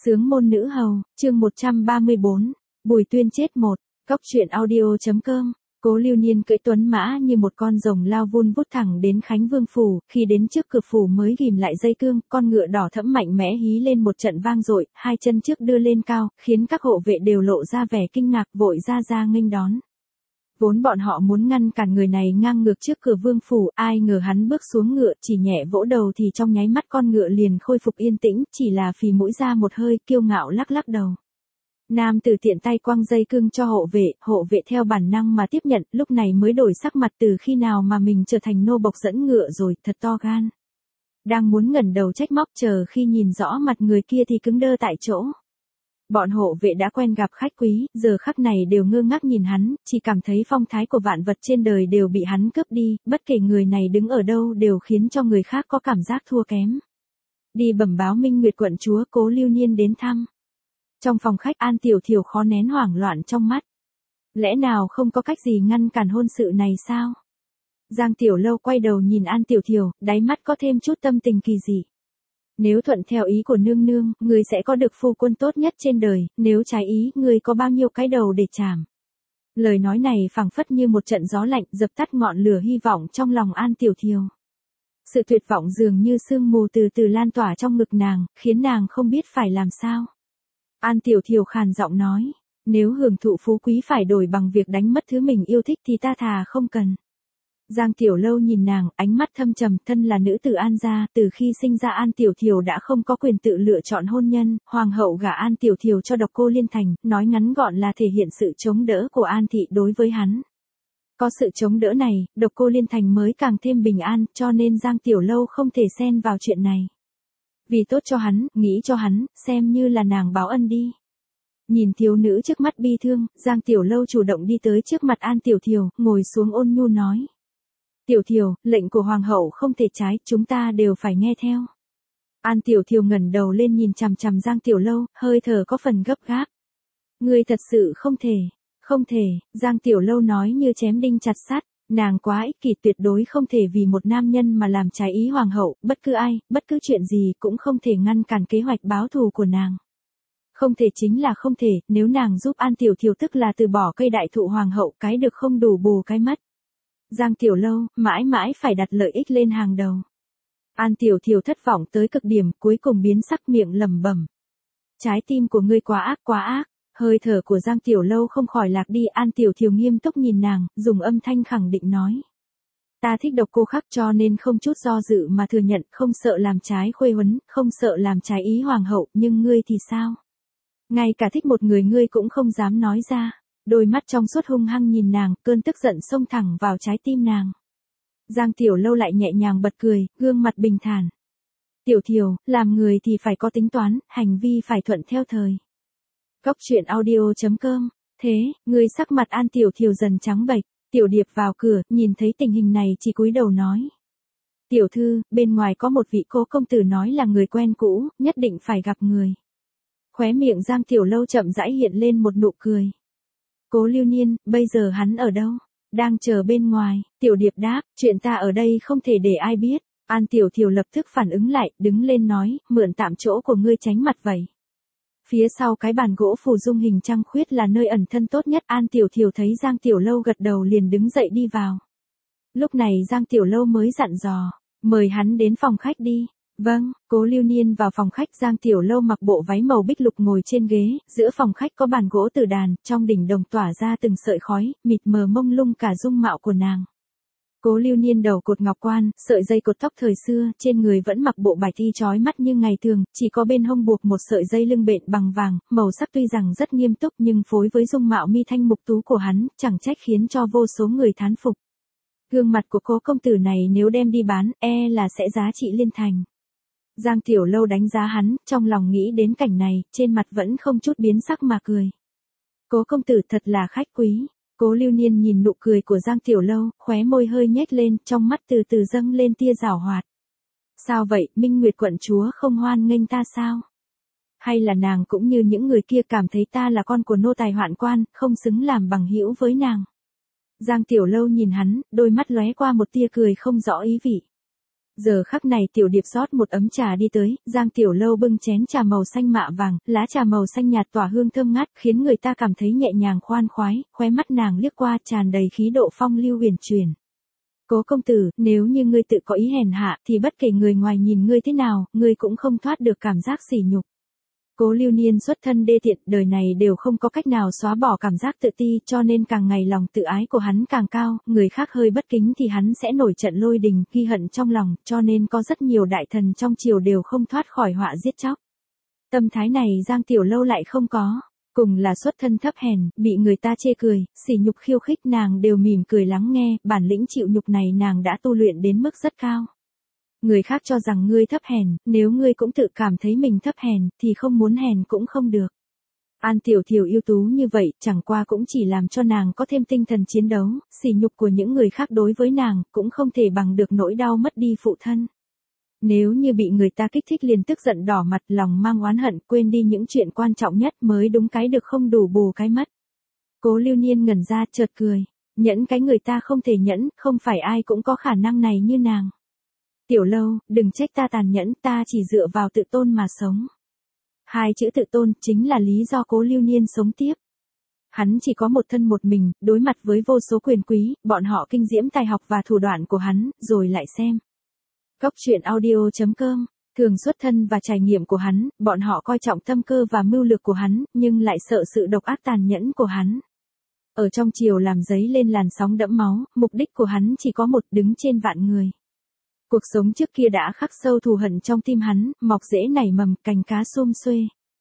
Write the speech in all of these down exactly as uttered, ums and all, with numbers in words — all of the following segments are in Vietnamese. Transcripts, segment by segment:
Sướng môn nữ hầu, chương một trăm ba mươi bốn, Bùi Tuyên chết một, Cóc truyện audio.com. Cố Lưu Niên cưỡi tuấn mã như một con rồng lao vun vút thẳng đến Khánh Vương phủ, khi đến trước cửa phủ mới ghim lại dây cương, con ngựa đỏ thẫm mạnh mẽ hí lên một trận vang dội, hai chân trước đưa lên cao, khiến các hộ vệ đều lộ ra vẻ kinh ngạc, vội ra ra nghênh đón. Vốn bọn họ muốn ngăn cản người này ngang ngược trước cửa vương phủ, ai ngờ hắn bước xuống ngựa, chỉ nhẹ vỗ đầu thì trong nháy mắt con ngựa liền khôi phục yên tĩnh, chỉ là phì mũi ra một hơi, kiêu ngạo lắc lắc đầu. Nam tử tiện tay quăng dây cương cho hộ vệ, hộ vệ theo bản năng mà tiếp nhận, lúc này mới đổi sắc mặt, từ khi nào mà mình trở thành nô bộc dẫn ngựa rồi, thật to gan. Đang muốn ngẩng đầu trách móc, chờ khi nhìn rõ mặt người kia thì cứng đơ tại chỗ. Bọn hộ vệ đã quen gặp khách quý, giờ khắc này đều ngơ ngác nhìn hắn, chỉ cảm thấy phong thái của vạn vật trên đời đều bị hắn cướp đi, bất kể người này đứng ở đâu đều khiến cho người khác có cảm giác thua kém. Đi bẩm báo Minh Nguyệt quận chúa, Cố Lưu Niên đến thăm. Trong phòng khách, An Tiểu Thiều khó nén hoảng loạn trong mắt. Lẽ nào không có cách gì ngăn cản hôn sự này sao? Giang Tiểu Lâu quay đầu nhìn An Tiểu Thiều, đáy mắt có thêm chút tâm tình kỳ dị. Nếu thuận theo ý của nương nương, ngươi sẽ có được phu quân tốt nhất trên đời, nếu trái ý, ngươi có bao nhiêu cái đầu để chảm. Lời nói này phảng phất như một trận gió lạnh, dập tắt ngọn lửa hy vọng trong lòng An Tiểu Thiều. Sự tuyệt vọng dường như sương mù từ từ lan tỏa trong ngực nàng, khiến nàng không biết phải làm sao. An Tiểu Thiều khàn giọng nói, nếu hưởng thụ phú quý phải đổi bằng việc đánh mất thứ mình yêu thích thì ta thà không cần. Giang Tiểu Lâu nhìn nàng, ánh mắt thâm trầm, thân là nữ tử An gia, từ khi sinh ra An Tiểu Thiều đã không có quyền tự lựa chọn hôn nhân, hoàng hậu gả An Tiểu Thiều cho Độc Cô Liên Thành, nói ngắn gọn là thể hiện sự chống đỡ của An thị đối với hắn. Có sự chống đỡ này, Độc Cô Liên Thành mới càng thêm bình an, cho nên Giang Tiểu Lâu không thể xen vào chuyện này. Vì tốt cho hắn, nghĩ cho hắn, xem như là nàng báo ân đi. Nhìn thiếu nữ trước mắt bi thương, Giang Tiểu Lâu chủ động đi tới trước mặt An Tiểu Thiều, ngồi xuống ôn nhu nói. Tiểu Thiều, lệnh của hoàng hậu không thể trái, chúng ta đều phải nghe theo. An Tiểu Thiều ngẩng đầu lên nhìn chằm chằm Giang Tiểu Lâu, hơi thở có phần gấp gáp. Ngươi thật sự không thể, không thể, Giang Tiểu Lâu nói như chém đinh chặt sắt, nàng quá ích kỷ, tuyệt đối không thể vì một nam nhân mà làm trái ý hoàng hậu, bất cứ ai, bất cứ chuyện gì cũng không thể ngăn cản kế hoạch báo thù của nàng. Không thể chính là không thể, nếu nàng giúp An Tiểu Thiều tức là từ bỏ cây đại thụ hoàng hậu, cái được không đủ bù cái mất. Giang Tiểu Lâu, mãi mãi phải đặt lợi ích lên hàng đầu. An Tiểu Thiều thất vọng tới cực điểm, cuối cùng biến sắc, miệng lẩm bẩm. Trái tim của ngươi quá ác, quá ác. Hơi thở của Giang Tiểu Lâu không khỏi lạc đi, An Tiểu Thiều nghiêm túc nhìn nàng, dùng âm thanh khẳng định nói. Ta thích Độc Cô Khắc cho nên không chút do dự mà thừa nhận, không sợ làm trái khuê huấn, không sợ làm trái ý hoàng hậu, nhưng ngươi thì sao? Ngay cả thích một người ngươi cũng không dám nói ra. Đôi mắt trong suốt hung hăng nhìn nàng, cơn tức giận xông thẳng vào trái tim nàng. Giang Tiểu Lâu lại nhẹ nhàng bật cười, gương mặt bình thản. Tiểu Thiều, làm người thì phải có tính toán, hành vi phải thuận theo thời. Cóc truyện audio.com. Thế, người sắc mặt An Tiểu Thiều dần trắng bệch, Tiểu Điệp vào cửa, nhìn thấy tình hình này chỉ cúi đầu nói. Tiểu thư, bên ngoài có một vị Cố công tử nói là người quen cũ, nhất định phải gặp người. Khóe miệng Giang Tiểu Lâu chậm rãi hiện lên một nụ cười. Cố Lưu Niên, bây giờ hắn ở đâu? Đang chờ bên ngoài. Tiểu Điệp đáp, chuyện ta ở đây không thể để ai biết. An Tiểu Thiều lập tức phản ứng lại, đứng lên nói, mượn tạm chỗ của ngươi tránh mặt vậy. Phía sau cái bàn gỗ phù dung hình trăng khuyết là nơi ẩn thân tốt nhất. An Tiểu Thiều thấy Giang Tiểu Lâu gật đầu liền đứng dậy đi vào. Lúc này Giang Tiểu Lâu mới dặn dò, mời hắn đến phòng khách đi. Vâng, Cố Lưu Niên vào phòng khách, Giang Tiểu Lâu mặc bộ váy màu bích lục ngồi trên ghế, giữa phòng khách có bàn gỗ tử đàn, trong đỉnh đồng tỏa ra từng sợi khói, mịt mờ mông lung cả dung mạo của nàng. Cố Lưu Niên đầu cột ngọc quan, sợi dây cột tóc thời xưa, trên người vẫn mặc bộ bạch y chói mắt như ngày thường, chỉ có bên hông buộc một sợi dây lưng bện bằng vàng, màu sắc tuy rằng rất nghiêm túc nhưng phối với dung mạo mi thanh mục tú của hắn, chẳng trách khiến cho vô số người thán phục. Gương mặt của Cố công tử này nếu đem đi bán, e là sẽ giá trị liên thành. Giang Tiểu Lâu đánh giá hắn, trong lòng nghĩ đến cảnh này, trên mặt vẫn không chút biến sắc mà cười. Cố công tử thật là khách quý. Cố Lưu Niên nhìn nụ cười của Giang Tiểu Lâu, khóe môi hơi nhếch lên, trong mắt từ từ dâng lên tia giảo hoạt. Sao vậy, Minh Nguyệt quận chúa không hoan nghênh ta sao? Hay là nàng cũng như những người kia cảm thấy ta là con của nô tài hoạn quan, không xứng làm bằng hữu với nàng? Giang Tiểu Lâu nhìn hắn, đôi mắt lóe qua một tia cười không rõ ý vị. Giờ khắc này Tiểu Điệp rót một ấm trà đi tới, Giang Tiểu Lâu bưng chén trà màu xanh mạ vàng, lá trà màu xanh nhạt tỏa hương thơm ngát, khiến người ta cảm thấy nhẹ nhàng khoan khoái, khóe mắt nàng liếc qua tràn đầy khí độ phong lưu huyền truyền. Cố công tử, nếu như ngươi tự có ý hèn hạ, thì bất kể người ngoài nhìn ngươi thế nào, ngươi cũng không thoát được cảm giác sỉ nhục. Cố Lưu Niên xuất thân đê tiện, đời này đều không có cách nào xóa bỏ cảm giác tự ti, cho nên càng ngày lòng tự ái của hắn càng cao, người khác hơi bất kính thì hắn sẽ nổi trận lôi đình, ghi hận trong lòng, cho nên có rất nhiều đại thần trong triều đều không thoát khỏi họa giết chóc. Tâm thái này Giang Tiểu Lâu lại không có, cùng là xuất thân thấp hèn, bị người ta chê cười, sỉ nhục khiêu khích nàng đều mỉm cười lắng nghe, bản lĩnh chịu nhục này nàng đã tu luyện đến mức rất cao. Người khác cho rằng ngươi thấp hèn, nếu ngươi cũng tự cảm thấy mình thấp hèn, thì không muốn hèn cũng không được. An Tiểu Thiều ưu tú như vậy, chẳng qua cũng chỉ làm cho nàng có thêm tinh thần chiến đấu, sỉ nhục của những người khác đối với nàng, cũng không thể bằng được nỗi đau mất đi phụ thân. Nếu như bị người ta kích thích liền tức giận đỏ mặt, lòng mang oán hận, quên đi những chuyện quan trọng nhất mới đúng cái được không đủ bù cái mất. Cố Lưu Niên ngẩn ra chợt cười, nhẫn cái người ta không thể nhẫn, không phải ai cũng có khả năng này như nàng. Tiểu Lâu, đừng trách ta tàn nhẫn, ta chỉ dựa vào tự tôn mà sống. Hai chữ tự tôn chính là lý do Cố Lưu Niên sống tiếp. Hắn chỉ có một thân một mình, đối mặt với vô số quyền quý, bọn họ kinh diễm tài học và thủ đoạn của hắn, rồi lại xem. Cốc truyện audio chấm com, thường xuất thân và trải nghiệm của hắn, bọn họ coi trọng tâm cơ và mưu lược của hắn, nhưng lại sợ sự độc ác tàn nhẫn của hắn. Ở trong triều làm giấy lên làn sóng đẫm máu, mục đích của hắn chỉ có một, đứng trên vạn người. Cuộc sống trước kia đã khắc sâu thù hận trong tim hắn, mọc rễ nảy mầm, cành cá sum xuê.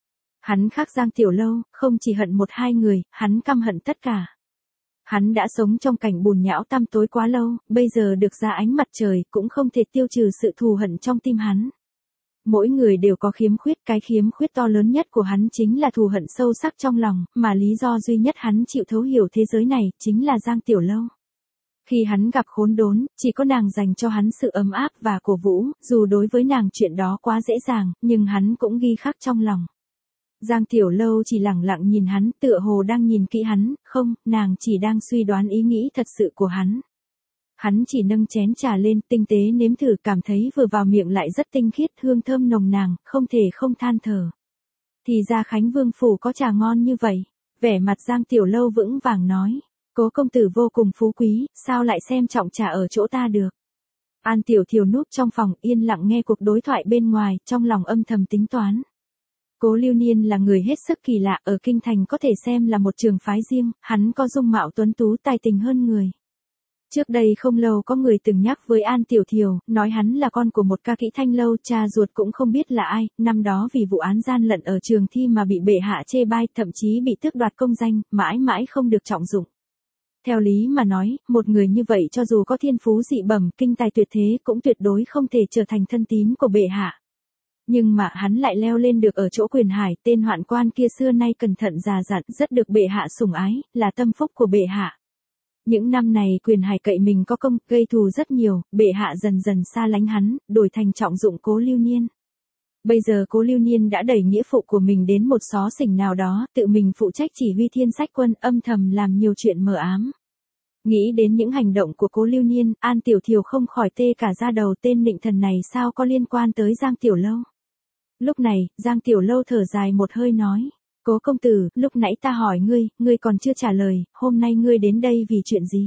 Hắn khác Giang Tiểu Lâu, không chỉ hận một hai người, hắn căm hận tất cả. Hắn đã sống trong cảnh bùn nhão tăm tối quá lâu, bây giờ được ra ánh mặt trời cũng không thể tiêu trừ sự thù hận trong tim hắn. Mỗi người đều có khiếm khuyết, cái khiếm khuyết to lớn nhất của hắn chính là thù hận sâu sắc trong lòng, mà lý do duy nhất hắn chịu thấu hiểu thế giới này, chính là Giang Tiểu Lâu. Khi hắn gặp khốn đốn, chỉ có nàng dành cho hắn sự ấm áp và cổ vũ, dù đối với nàng chuyện đó quá dễ dàng, nhưng hắn cũng ghi khắc trong lòng. Giang Tiểu Lâu chỉ lặng lặng nhìn hắn, tựa hồ đang nhìn kỹ hắn, không, nàng chỉ đang suy đoán ý nghĩ thật sự của hắn. Hắn chỉ nâng chén trà lên, tinh tế nếm thử, cảm thấy vừa vào miệng lại rất tinh khiết, hương thơm nồng nàn, không thể không than thở. Thì ra Khánh Vương phủ có trà ngon như vậy. Vẻ mặt Giang Tiểu Lâu vững vàng nói. Cố công tử vô cùng phú quý, sao lại xem trọng trà ở chỗ ta được. An Tiểu Thiều núp trong phòng yên lặng nghe cuộc đối thoại bên ngoài, trong lòng âm thầm tính toán. Cố Lưu Niên là người hết sức kỳ lạ, ở kinh thành có thể xem là một trường phái riêng, hắn có dung mạo tuấn tú tài tình hơn người. Trước đây không lâu có người từng nhắc với An Tiểu Thiều, nói hắn là con của một ca kỹ thanh lâu, cha ruột cũng không biết là ai, năm đó vì vụ án gian lận ở trường thi mà bị bệ hạ chê bai, thậm chí bị tước đoạt công danh, mãi mãi không được trọng dụng. Theo lý mà nói, một người như vậy cho dù có thiên phú dị bẩm, kinh tài tuyệt thế cũng tuyệt đối không thể trở thành thân tín của bệ hạ. Nhưng mà hắn lại leo lên được ở chỗ Quyền Hải, tên hoạn quan kia xưa nay cẩn thận già dặn, rất được bệ hạ sủng ái, là tâm phúc của bệ hạ. Những năm này Quyền Hải cậy mình có công, gây thù rất nhiều, bệ hạ dần dần xa lánh hắn, đổi thành trọng dụng Cố Lưu Niên. Bây giờ Cố Lưu Niên đã đẩy nghĩa phụ của mình đến một xó xỉnh nào đó, tự mình phụ trách chỉ huy thiên sách quân, âm thầm làm nhiều chuyện mờ ám. Nghĩ đến những hành động của Cố Lưu Niên, An Tiểu Thiều không khỏi tê cả da đầu, tên nịnh thần này sao có liên quan tới Giang Tiểu Lâu. Lúc này, Giang Tiểu Lâu thở dài một hơi nói. Cố công tử, lúc nãy ta hỏi ngươi, ngươi còn chưa trả lời, hôm nay ngươi đến đây vì chuyện gì?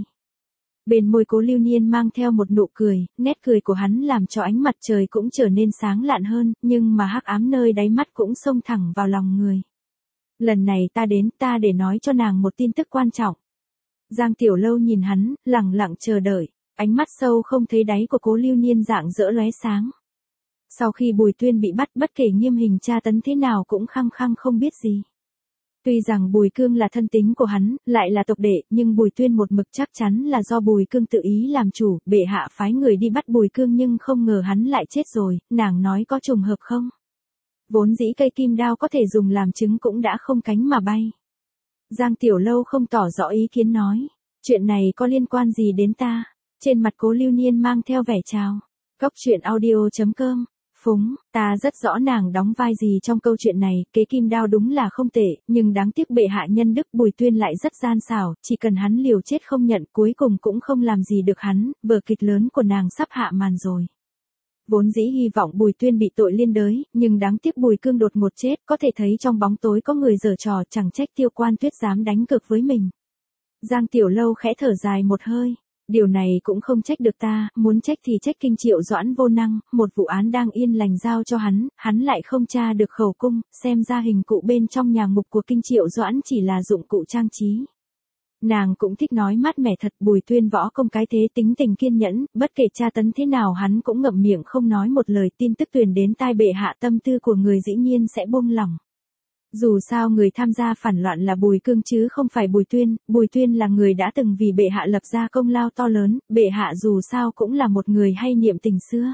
Bên môi Cố Lưu Niên mang theo một nụ cười, nét cười của hắn làm cho ánh mặt trời cũng trở nên sáng lạn hơn, nhưng mà hắc ám nơi đáy mắt cũng xông thẳng vào lòng người. Lần này ta đến, ta để nói cho nàng một tin tức quan trọng. Giang Tiểu Lâu nhìn hắn, lặng lặng chờ đợi, ánh mắt sâu không thấy đáy của Cố Lưu Niên rạng rỡ lóe sáng. Sau khi Bùi Tuyên bị bắt, bất kể nghiêm hình tra tấn thế nào cũng khăng khăng không biết gì. Tuy rằng Bùi Cương là thân tín của hắn, lại là tộc đệ, nhưng Bùi Tuyên một mực chắc chắn là do Bùi Cương tự ý làm chủ, bệ hạ phái người đi bắt Bùi Cương nhưng không ngờ hắn lại chết rồi, nàng nói có trùng hợp không? Vốn dĩ cây kim đao có thể dùng làm trứng cũng đã không cánh mà bay. Giang Tiểu Lâu không tỏ rõ ý kiến nói, chuyện này có liên quan gì đến ta? Trên mặt Cố Lưu Niên mang theo vẻ chào. Cốc truyện audio chấm com. Phúng, ta rất rõ nàng đóng vai gì trong câu chuyện này, kế kim đao đúng là không tệ, nhưng đáng tiếc bệ hạ nhân đức Bùi Tuyên lại rất gian xảo, chỉ cần hắn liều chết không nhận cuối cùng cũng không làm gì được hắn, vở kịch lớn của nàng sắp hạ màn rồi. Vốn dĩ hy vọng Bùi Tuyên bị tội liên đới, nhưng đáng tiếc Bùi Cương đột ngột chết, có thể thấy trong bóng tối có người giở trò, chẳng trách Tiêu Quan Tuyết dám đánh cược với mình. Giang Tiểu Lâu khẽ thở dài một hơi. Điều này cũng không trách được ta, muốn trách thì trách Kinh Triệu Doãn vô năng, một vụ án đang yên lành giao cho hắn, hắn lại không tra được khẩu cung, xem ra hình cụ bên trong nhà ngục của Kinh Triệu Doãn chỉ là dụng cụ trang trí. Nàng cũng thích nói mát mẻ thật, Bùi Tuyên võ công cái thế, tính tình kiên nhẫn, bất kể tra tấn thế nào hắn cũng ngậm miệng không nói một lời, tin tức truyền đến tai bệ hạ tâm tư của người dĩ nhiên sẽ buông lỏng. Dù sao người tham gia phản loạn là Bùi Cương chứ không phải Bùi Tuyên, Bùi Tuyên là người đã từng vì bệ hạ lập ra công lao to lớn, bệ hạ dù sao cũng là một người hay niệm tình xưa.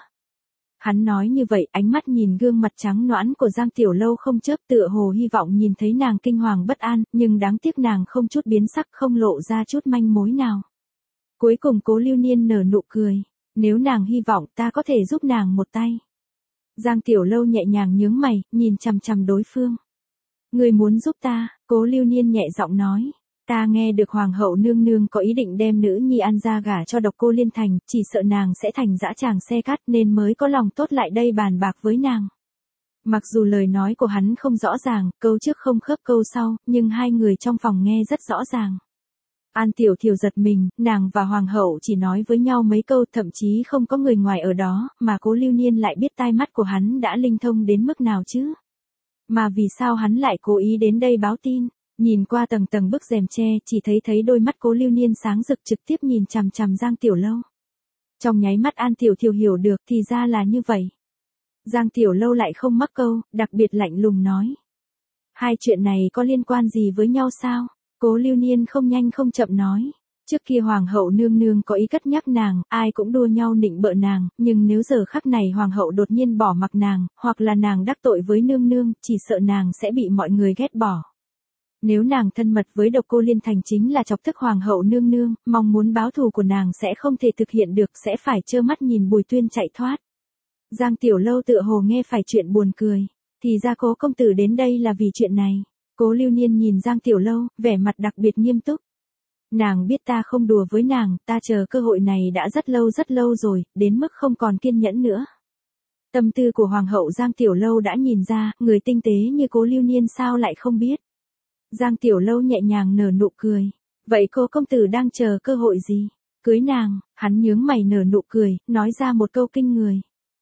Hắn nói như vậy, ánh mắt nhìn gương mặt trắng nõn của Giang Tiểu Lâu không chớp, tựa hồ hy vọng nhìn thấy nàng kinh hoàng bất an, nhưng đáng tiếc nàng không chút biến sắc, không lộ ra chút manh mối nào. Cuối cùng Cố Lưu Niên nở nụ cười, nếu nàng hy vọng ta có thể giúp nàng một tay. Giang Tiểu Lâu nhẹ nhàng nhướng mày, nhìn chằm chằm đối phương. Người muốn giúp ta, Cố Lưu Niên nhẹ giọng nói. Ta nghe được Hoàng hậu nương nương có ý định đem nữ nhi An gia gả cho Độc Cô Liên Thành, chỉ sợ nàng sẽ thành dã tràng xe cát nên mới có lòng tốt lại đây bàn bạc với nàng. Mặc dù lời nói của hắn không rõ ràng, câu trước không khớp câu sau, nhưng hai người trong phòng nghe rất rõ ràng. An Tiểu Thiều giật mình, nàng và Hoàng hậu chỉ nói với nhau mấy câu, thậm chí không có người ngoài ở đó, mà Cố Lưu Niên lại biết tai mắt của hắn đã linh thông đến mức nào chứ. Mà vì sao hắn lại cố ý đến đây báo tin? Nhìn qua tầng tầng bức rèm tre, chỉ thấy thấy đôi mắt Cố Lưu Niên sáng rực trực tiếp nhìn chằm chằm Giang Tiểu Lâu. Trong nháy mắt An Tiểu Thiều hiểu được thì ra là như vậy. Giang Tiểu Lâu lại không mắc câu, đặc biệt lạnh lùng nói. Hai chuyện này có liên quan gì với nhau sao? Cố Lưu Niên không nhanh không chậm nói. Trước kia Hoàng hậu nương nương có ý cất nhắc nàng, ai cũng đua nhau nịnh bợ nàng, nhưng nếu giờ khắc này Hoàng hậu đột nhiên bỏ mặc nàng, hoặc là nàng đắc tội với nương nương, chỉ sợ nàng sẽ bị mọi người ghét bỏ. Nếu nàng thân mật với Độc Cô Liên Thành chính là chọc tức Hoàng hậu nương nương, mong muốn báo thù của nàng sẽ không thể thực hiện được, sẽ phải trơ mắt nhìn Bùi Tuyên chạy thoát. Giang Tiểu Lâu tựa hồ nghe phải chuyện buồn cười, thì ra Cố công tử đến đây là vì chuyện này. Cố Lưu Niên nhìn Giang Tiểu Lâu, vẻ mặt đặc biệt nghiêm túc. Nàng biết ta không đùa với nàng, ta chờ cơ hội này đã rất lâu rất lâu rồi, đến mức không còn kiên nhẫn nữa. Tâm tư của Hoàng hậu Giang Tiểu Lâu đã nhìn ra, người tinh tế như Cố Lưu Niên sao lại không biết. Giang Tiểu Lâu nhẹ nhàng nở nụ cười. Vậy cô công tử đang chờ cơ hội gì? Cưới nàng, hắn nhướng mày nở nụ cười, nói ra một câu kinh người.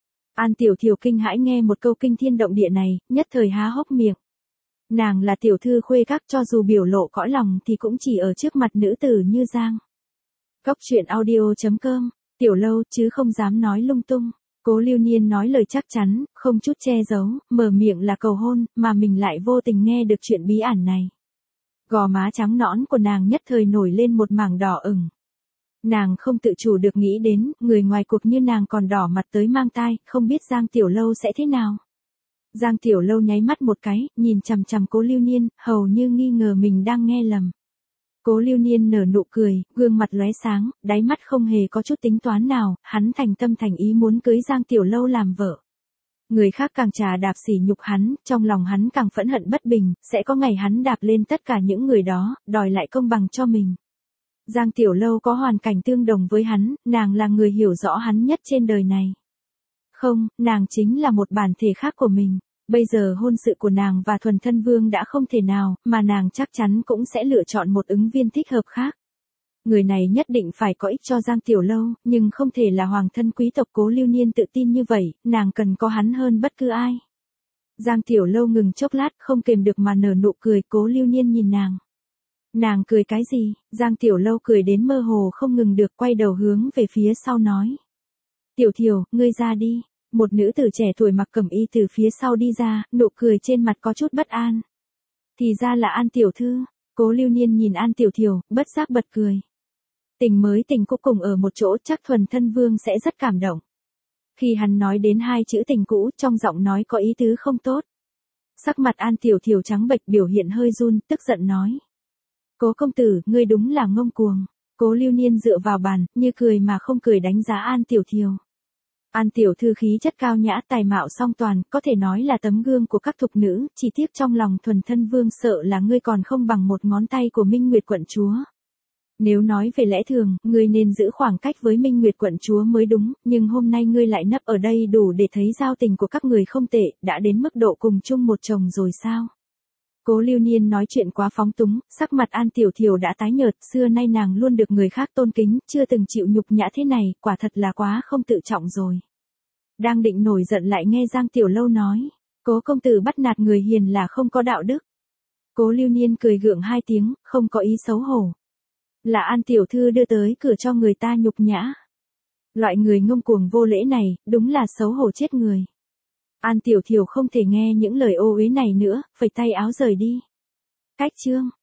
An Tiểu Thiều kinh hãi nghe một câu kinh thiên động địa này, nhất thời há hốc miệng. Nàng là tiểu thư khuê các, cho dù biểu lộ cõi lòng thì cũng chỉ ở trước mặt nữ tử như Giang. Góc truyện audio chấm com, Tiểu Lâu chứ không dám nói lung tung. Cố Lưu Niên nói lời chắc chắn, không chút che giấu, mở miệng là cầu hôn, mà mình lại vô tình nghe được chuyện bí ẩn này. Gò má trắng nõn của nàng nhất thời nổi lên một mảng đỏ ửng. Nàng không tự chủ được nghĩ đến, người ngoài cuộc như nàng còn đỏ mặt tới mang tai, không biết Giang Tiểu Lâu sẽ thế nào. Giang Tiểu Lâu nháy mắt một cái, nhìn chằm chằm Cố Lưu Niên, hầu như nghi ngờ mình đang nghe lầm. Cố Lưu Niên nở nụ cười, gương mặt lóe sáng, đáy mắt không hề có chút tính toán nào, hắn thành tâm thành ý muốn cưới Giang Tiểu Lâu làm vợ. Người khác càng trà đạp sỉ nhục hắn, trong lòng hắn càng phẫn hận bất bình, sẽ có ngày hắn đạp lên tất cả những người đó, đòi lại công bằng cho mình. Giang Tiểu Lâu có hoàn cảnh tương đồng với hắn, nàng là người hiểu rõ hắn nhất trên đời này. Không, nàng chính là một bản thể khác của mình. Bây giờ hôn sự của nàng và Thuần Thân Vương đã không thể nào, mà nàng chắc chắn cũng sẽ lựa chọn một ứng viên thích hợp khác. Người này nhất định phải có ích cho Giang Tiểu Lâu, nhưng không thể là hoàng thân quý tộc. Cố Lưu Niên tự tin như vậy, nàng cần có hắn hơn bất cứ ai. Giang Tiểu Lâu ngừng chốc lát, không kềm được mà nở nụ cười. Cố Lưu Niên nhìn nàng. Nàng cười cái gì? Giang Tiểu Lâu cười đến mơ hồ không ngừng được, quay đầu hướng về phía sau nói. Tiểu Thiều, ngươi ra đi. Một nữ tử trẻ tuổi mặc cẩm y từ phía sau đi ra, nụ cười trên mặt có chút bất an. Thì ra là An Tiểu Thư. Cố Lưu Niên nhìn An Tiểu Thiều, bất giác bật cười. Tình mới tình cũ cùng ở một chỗ, chắc Thuần Thân Vương sẽ rất cảm động. Khi hắn nói đến hai chữ tình cũ, trong giọng nói có ý tứ không tốt. Sắc mặt An Tiểu Thiều trắng bệch, biểu hiện hơi run, tức giận nói. Cố công tử, ngươi đúng là ngông cuồng. Cố Lưu Niên dựa vào bàn, như cười mà không cười đánh giá An Tiểu Thiều. An Tiểu Thư khí chất cao nhã, tài mạo song toàn, có thể nói là tấm gương của các thục nữ, chỉ tiếc trong lòng Thuần Thân Vương sợ là ngươi còn không bằng một ngón tay của Minh Nguyệt quận chúa. Nếu nói về lẽ thường, ngươi nên giữ khoảng cách với Minh Nguyệt quận chúa mới đúng, nhưng hôm nay ngươi lại nấp ở đây đủ để thấy giao tình của các người không tệ, đã đến mức độ cùng chung một chồng rồi sao? Cố Lưu Niên nói chuyện quá phóng túng, sắc mặt An Tiểu Thiều đã tái nhợt, xưa nay nàng luôn được người khác tôn kính, chưa từng chịu nhục nhã thế này, quả thật là quá không tự trọng rồi. Đang định nổi giận lại nghe Giang Tiểu Lâu nói, Cố công tử bắt nạt người hiền là không có đạo đức. Cố Lưu Niên cười gượng hai tiếng, không có ý xấu hổ. Là An Tiểu Thư đưa tới cửa cho người ta nhục nhã. Loại người ngông cuồng vô lễ này, đúng là xấu hổ chết người. An Tiểu Thiều không thể nghe những lời ô uế này nữa, phẩy tay áo rời đi. Cách chương